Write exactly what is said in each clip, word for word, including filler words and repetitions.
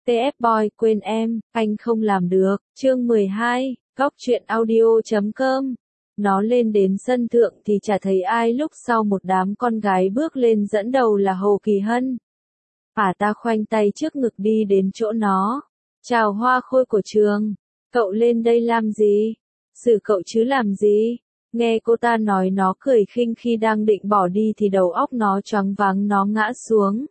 tê ép Boy quên em, anh không làm được. Chương mười hai, góc truyện audio chấm com. Nó lên đến sân thượng thì chả thấy ai, lúc sau một đám con gái bước lên, dẫn đầu là Hồ Kỳ Hân. Ả ta khoanh tay trước ngực đi đến chỗ nó. Chào Hoa Khôi của trường. Cậu lên đây làm gì? Xử cậu chứ làm gì? Nghe cô ta nói, nó cười khinh, khi đang định bỏ đi thì đầu óc nó choáng váng, nó ngã xuống.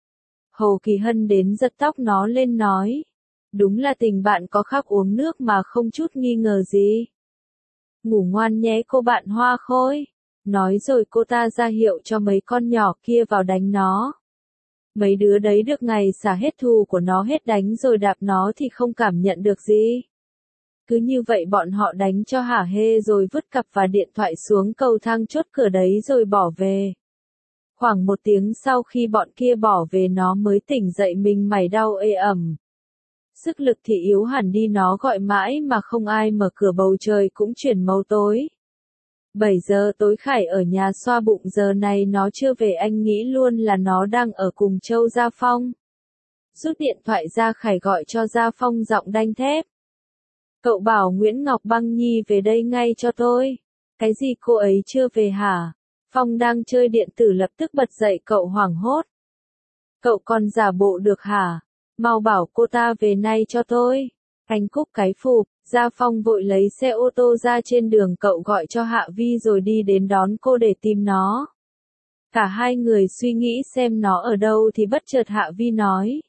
Hồ Kỳ Hân đến giật tóc nó lên nói. Đúng là tình bạn có khác uống nước mà không chút nghi ngờ gì. Ngủ ngoan nhé cô bạn Hoa Khôi. Nói rồi cô ta ra hiệu cho mấy con nhỏ kia vào đánh nó. Mấy đứa đấy được ngày xả hết thù của nó hết, đánh rồi đạp nó thì không cảm nhận được gì. Cứ như vậy bọn họ đánh cho hả hê rồi vứt cặp và điện thoại xuống cầu thang chốt cửa đấy rồi bỏ về. Khoảng một tiếng sau khi bọn kia bỏ về, nó mới tỉnh dậy, mình mày đau ê ẩm. Sức lực thì yếu hẳn đi, nó gọi mãi mà không ai mở cửa, bầu trời cũng chuyển màu tối. bảy giờ tối Khải ở nhà xoa bụng, giờ này nó chưa về, anh nghĩ luôn là nó đang ở cùng Châu Gia Phong. Rút điện thoại ra, Khải gọi cho Gia Phong giọng đanh thép. Cậu bảo Nguyễn Ngọc Băng Nhi về đây ngay cho tôi. Cái gì, cô ấy chưa về hả? Phong đang chơi điện tử lập tức bật dậy, cậu hoảng hốt. Cậu còn giả bộ được hả? Mau bảo cô ta về nay cho tôi. Anh cúc cái phụp, Gia Phong vội lấy xe ô tô ra, trên đường cậu gọi cho Hạ Vi rồi đi đến đón cô để tìm nó. Cả hai người suy nghĩ xem nó ở đâu thì bất chợt Hạ Vi nói.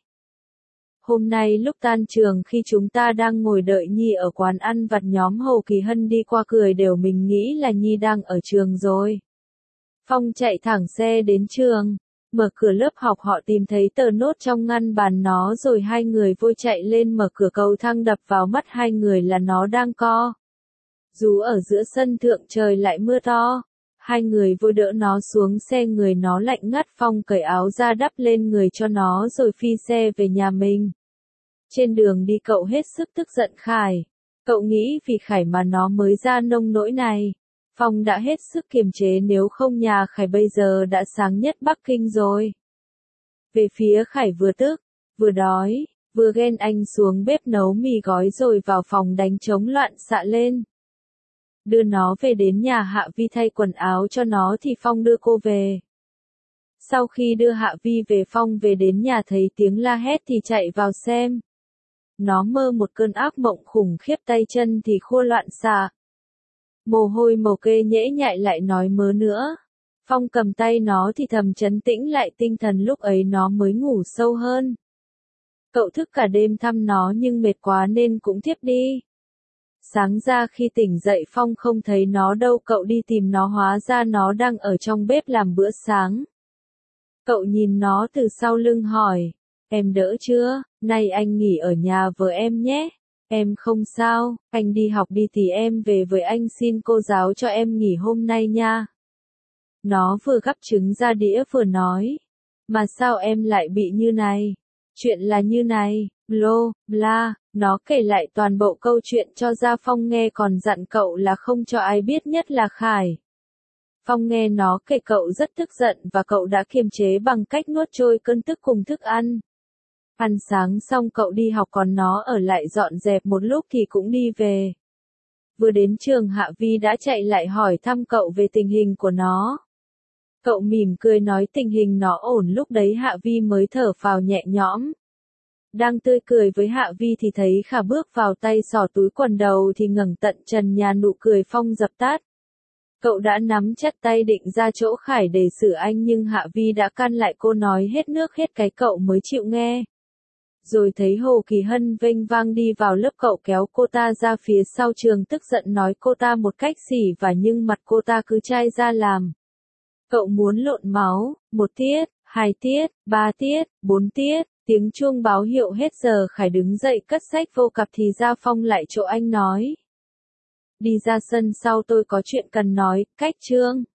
Hôm nay lúc tan trường, khi chúng ta đang ngồi đợi Nhi ở quán ăn vặt, nhóm Hồ Kỳ Hân đi qua cười đều mình nghĩ là Nhi đang ở trường rồi. Phong chạy thẳng xe đến trường, mở cửa lớp học, họ tìm thấy tờ nốt trong ngăn bàn nó rồi hai người vội chạy lên mở cửa, cầu thang đập vào mắt hai người là nó đang co rú ở giữa sân thượng, trời lại mưa to. Hai người vội đỡ nó xuống xe, người nó lạnh ngắt. Phong cởi áo ra đắp lên người cho nó rồi phi xe về nhà mình. Trên đường đi cậu hết sức tức giận Khải. Cậu nghĩ vì Khải mà nó mới ra nông nỗi này. Phong đã hết sức kiềm chế, nếu không nhà Khải bây giờ đã sáng nhất Bắc Kinh rồi. Về phía Khải vừa tức, vừa đói, vừa ghen, anh xuống bếp nấu mì gói rồi vào phòng đánh trống loạn xạ lên. Đưa nó về đến nhà Hạ Vi thay quần áo cho nó thì Phong đưa cô về. Sau khi đưa Hạ Vi về, Phong về đến nhà thấy tiếng la hét thì chạy vào xem. Nó mơ một cơn ác mộng khủng khiếp, tay chân thì khua loạn xạ. Mồ hôi màu kê nhễ nhại, lại nói mớ nữa. Phong cầm tay nó thì thầm trấn tĩnh lại tinh thần, lúc ấy nó mới ngủ sâu hơn. Cậu thức cả đêm thăm nó nhưng mệt quá nên cũng thiếp đi. Sáng ra khi tỉnh dậy Phong không thấy nó đâu, cậu đi tìm nó, hóa ra nó đang ở trong bếp làm bữa sáng. Cậu nhìn nó từ sau lưng hỏi, em đỡ chưa, nay anh nghỉ ở nhà vợ em nhé. Em không sao, anh đi học đi thì em về với anh, xin cô giáo cho em nghỉ hôm nay nha. Nó vừa gắp trứng ra đĩa vừa nói, mà sao em lại bị như này? Chuyện là như này, lô, bla, nó kể lại toàn bộ câu chuyện cho Gia Phong nghe, còn dặn cậu là không cho ai biết, nhất là Khải. Phong nghe nó kể cậu rất tức giận và cậu đã kiềm chế bằng cách nuốt trôi cơn tức cùng thức ăn. Ăn sáng xong cậu đi học, còn nó ở lại dọn dẹp một lúc thì cũng đi về. Vừa đến trường Hạ Vi đã chạy lại hỏi thăm cậu về tình hình của nó. Cậu mỉm cười nói tình hình nó ổn, lúc đấy Hạ Vi mới thở phào nhẹ nhõm. Đang tươi cười với Hạ Vi thì thấy Khả bước vào, tay xỏ túi quần, đầu thì ngẩng tận trần nhà, nụ cười Phong dập tắt. Cậu đã nắm chặt tay định ra chỗ Khải để xử anh, nhưng Hạ Vi đã can lại, cô nói hết nước hết cái cậu mới chịu nghe. Rồi thấy Hồ Kỳ Hân vênh vang đi vào lớp, cậu kéo cô ta ra phía sau trường, tức giận nói cô ta một cách xỉ vả, nhưng mặt cô ta cứ chai ra làm. Cậu muốn lộn máu. Một tiết, hai tiết, ba tiết, bốn tiết, tiếng chuông báo hiệu hết giờ. Khải đứng dậy cất sách vô cặp thì Gia Phong lại chỗ anh nói. Đi ra sân sau, tôi có chuyện cần nói. Cách chương.